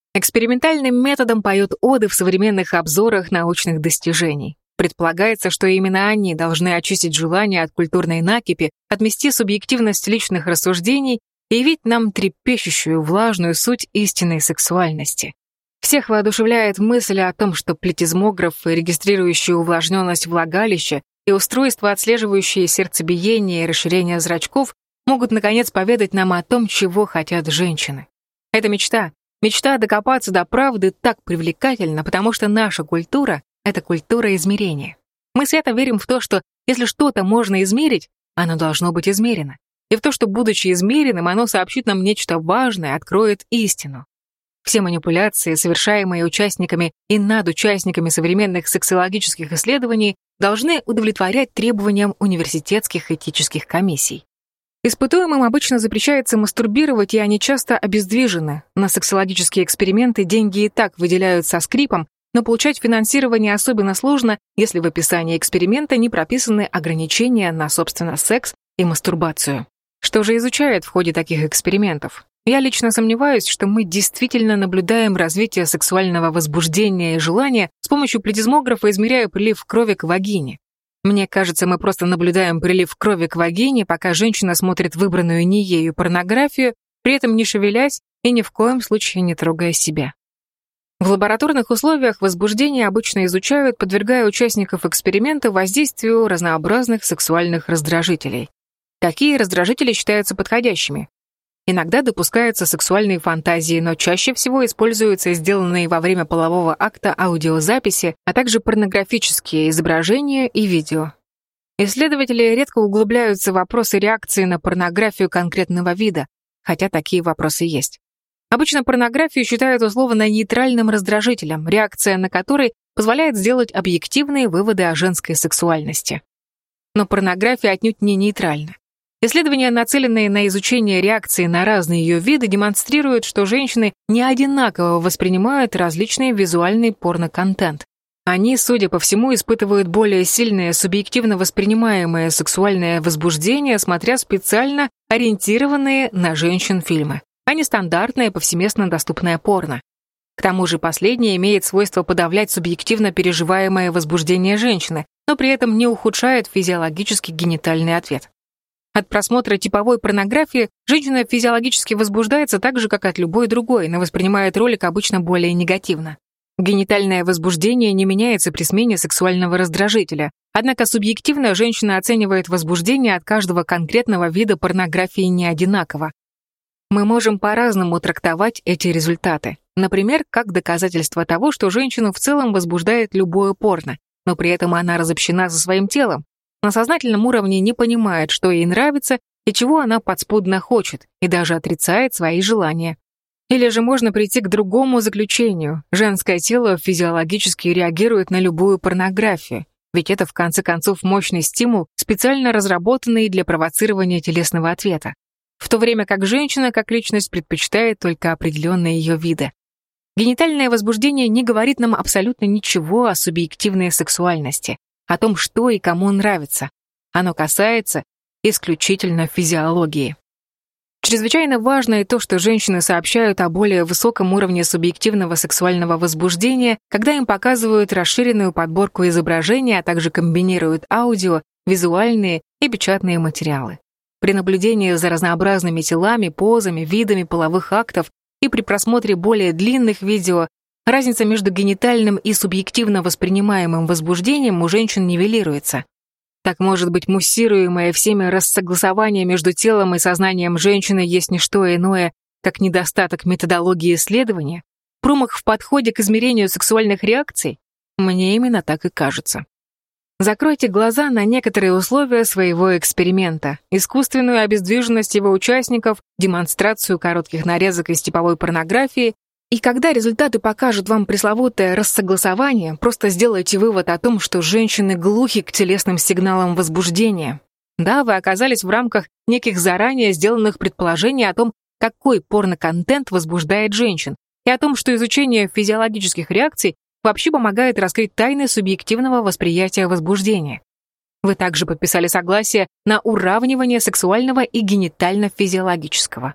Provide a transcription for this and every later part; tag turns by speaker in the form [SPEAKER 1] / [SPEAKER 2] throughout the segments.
[SPEAKER 1] Экспериментальным методом поют оды в современных обзорах научных достижений. Предполагается, что именно они должны очистить желание от культурной накипи, отмести субъективность личных рассуждений и явить нам трепещущую, влажную суть истинной сексуальности. Всех воодушевляет мысль о том, что плетизмограф, регистрирующий увлажненность влагалища, и устройства, отслеживающие сердцебиение и расширение зрачков, могут, наконец, поведать нам о том, чего хотят женщины. Это мечта. Мечта докопаться до правды так привлекательна, потому что наша культура — это культура измерения. Мы свято верим в то, что если что-то можно измерить, оно должно быть измерено. И в то, что, будучи измеренным, оно сообщит нам нечто важное, откроет истину. Все манипуляции, совершаемые участниками и над участниками современных сексологических исследований, должны удовлетворять требованиям университетских этических комиссий. Испытуемым обычно запрещается мастурбировать, и они часто обездвижены. На сексологические эксперименты деньги и так выделяют со скрипом, но получать финансирование особенно сложно, если в описании эксперимента не прописаны ограничения на, собственно, секс и мастурбацию. Что же изучают в ходе таких экспериментов? Я лично сомневаюсь, что мы действительно наблюдаем развитие сексуального возбуждения и желания с помощью плетизмографа, измеряя прилив крови к вагине. Мне кажется, мы просто наблюдаем прилив крови к вагине, пока женщина смотрит выбранную не ею порнографию, при этом не шевелясь и ни в коем случае не трогая себя. В лабораторных условиях возбуждение обычно изучают, подвергая участников эксперимента воздействию разнообразных сексуальных раздражителей. Какие раздражители считаются подходящими? Иногда допускаются сексуальные фантазии, но чаще всего используются сделанные во время полового акта аудиозаписи, а также порнографические изображения и видео. Исследователи редко углубляются в вопросы реакции на порнографию конкретного вида, хотя такие вопросы есть. Обычно порнографию считают условно-нейтральным раздражителем, реакция на который позволяет сделать объективные выводы о женской сексуальности. Но порнография отнюдь не нейтральна. Исследования, нацеленные на изучение реакции на разные ее виды, демонстрируют, что женщины не одинаково воспринимают различный визуальный порноконтент. Они, судя по всему, испытывают более сильное субъективно воспринимаемое сексуальное возбуждение, смотря специально ориентированные на женщин фильмы, а не стандартное повсеместно доступное порно. К тому же последнее имеет свойство подавлять субъективно переживаемое возбуждение женщины, но при этом не ухудшает физиологический генитальный ответ. От просмотра типовой порнографии женщина физиологически возбуждается так же, как от любой другой, но воспринимает ролик обычно более негативно. Генитальное возбуждение не меняется при смене сексуального раздражителя, однако субъективно женщина оценивает возбуждение от каждого конкретного вида порнографии не одинаково. Мы можем по-разному трактовать эти результаты. Например, как доказательство того, что женщину в целом возбуждает любое порно, но при этом она разобщена со своим телом. На сознательном уровне не понимает, что ей нравится и чего она подспудно хочет, и даже отрицает свои желания. Или же можно прийти к другому заключению. Женское тело физиологически реагирует на любую порнографию, ведь это, в конце концов, мощный стимул, специально разработанный для провоцирования телесного ответа. В то время как женщина, как личность, предпочитает только определенные ее виды. Генитальное возбуждение не говорит нам абсолютно ничего о субъективной сексуальности, о том, что и кому нравится. Оно касается исключительно физиологии. Чрезвычайно важно и то, что женщины сообщают о более высоком уровне субъективного сексуального возбуждения, когда им показывают расширенную подборку изображений, а также комбинируют аудио, визуальные и печатные материалы. При наблюдении за разнообразными телами, позами, видами половых актов и при просмотре более длинных видео разница между генитальным и субъективно воспринимаемым возбуждением у женщин нивелируется. Так, может быть, муссируемое всеми рассогласование между телом и сознанием женщины есть не что иное, как недостаток методологии исследования, промах в подходе к измерению сексуальных реакций? Мне именно так и кажется. Закройте глаза на некоторые условия своего эксперимента, искусственную обездвиженность его участников, демонстрацию коротких нарезок из типовой порнографии, и когда результаты покажут вам пресловутое рассогласование, просто сделайте вывод о том, что женщины глухи к телесным сигналам возбуждения. Да, вы оказались в рамках неких заранее сделанных предположений о том, какой порноконтент возбуждает женщин, и о том, что изучение физиологических реакций вообще помогает раскрыть тайны субъективного восприятия возбуждения. Вы также подписали согласие на уравнивание сексуального и генитально-физиологического.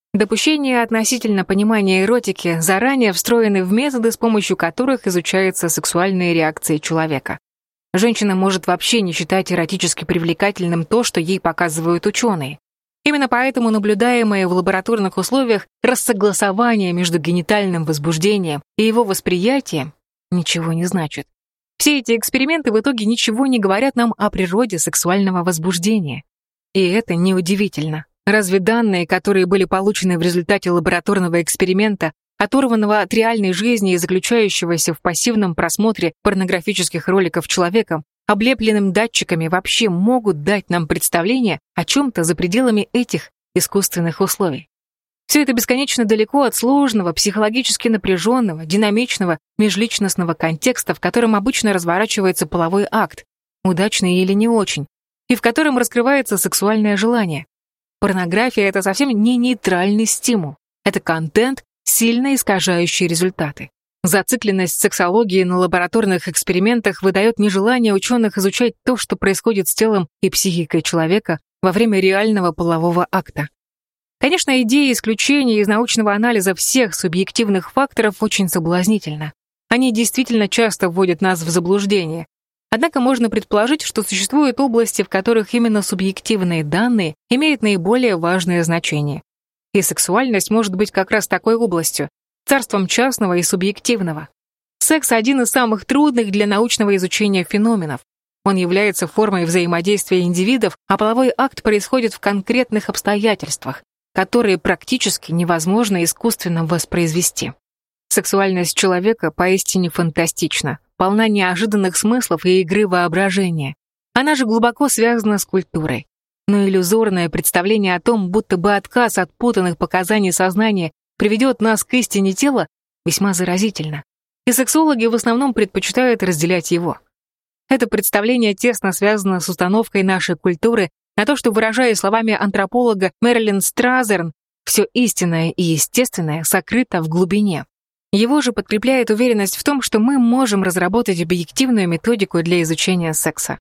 [SPEAKER 1] Допущения относительно понимания эротики заранее встроены в методы, с помощью которых изучаются сексуальные реакции человека. Женщина может вообще не считать эротически привлекательным то, что ей показывают ученые. Именно поэтому наблюдаемое в лабораторных условиях рассогласование между генитальным возбуждением и его восприятием ничего не значит. Все эти эксперименты в итоге ничего не говорят нам о природе сексуального возбуждения. И это неудивительно. Разве данные, которые были получены в результате лабораторного эксперимента, оторванного от реальной жизни и заключающегося в пассивном просмотре порнографических роликов человеком, облепленным датчиками, вообще могут дать нам представление о чем-то за пределами этих искусственных условий? Все это бесконечно далеко от сложного, психологически напряженного, динамичного, межличностного контекста, в котором обычно разворачивается половой акт, удачный или не очень, и в котором раскрывается сексуальное желание. Порнография — это совсем не нейтральный стимул. Это контент, сильно искажающий результаты. Зацикленность сексологии на лабораторных экспериментах выдает нежелание ученых изучать то, что происходит с телом и психикой человека во время реального полового акта. Конечно, идея исключения из научного анализа всех субъективных факторов очень соблазнительна. Они действительно часто вводят нас в заблуждение. Однако можно предположить, что существуют области, в которых именно субъективные данные имеют наиболее важное значение. И сексуальность может быть как раз такой областью, царством частного и субъективного. Секс — один из самых трудных для научного изучения феноменов. Он является формой взаимодействия индивидов, а половой акт происходит в конкретных обстоятельствах, которые практически невозможно искусственно воспроизвести. Сексуальность человека поистине фантастична, полна неожиданных смыслов и игры воображения. Она же глубоко связана с культурой. Но иллюзорное представление о том, будто бы отказ от путанных показаний сознания приведет нас к истине тела, весьма заразительно. И сексологи в основном предпочитают разделять его. Это представление тесно связано с установкой нашей культуры на то, что, выражаясь словами антрополога Мэрилин Стразерн, все истинное и естественное сокрыто в глубине. Его же подкрепляет уверенность в том, что мы можем разработать объективную методику для изучения секса.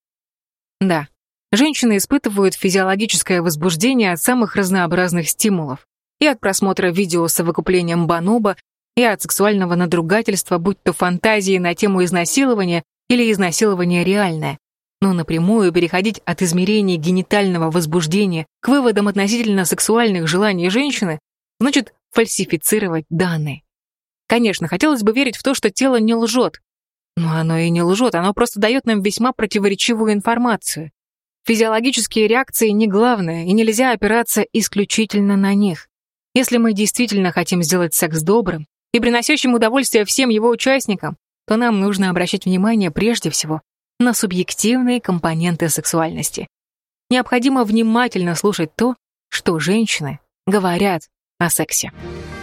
[SPEAKER 1] Да, женщины испытывают физиологическое возбуждение от самых разнообразных стимулов. И от просмотра видео с совокуплением бонобо, и от сексуального надругательства, будь то фантазии на тему изнасилования или изнасилование реальное. Но напрямую переходить от измерений генитального возбуждения к выводам относительно сексуальных желаний женщины значит фальсифицировать данные. Конечно, хотелось бы верить в то, что тело не лжет. Но оно и не лжет, оно просто дает нам весьма противоречивую информацию. Физиологические реакции не главное, и нельзя опираться исключительно на них. Если мы действительно хотим сделать секс добрым и приносящим удовольствие всем его участникам, то нам нужно обращать внимание прежде всего на субъективные компоненты сексуальности. Необходимо внимательно слушать то, что женщины говорят о сексе.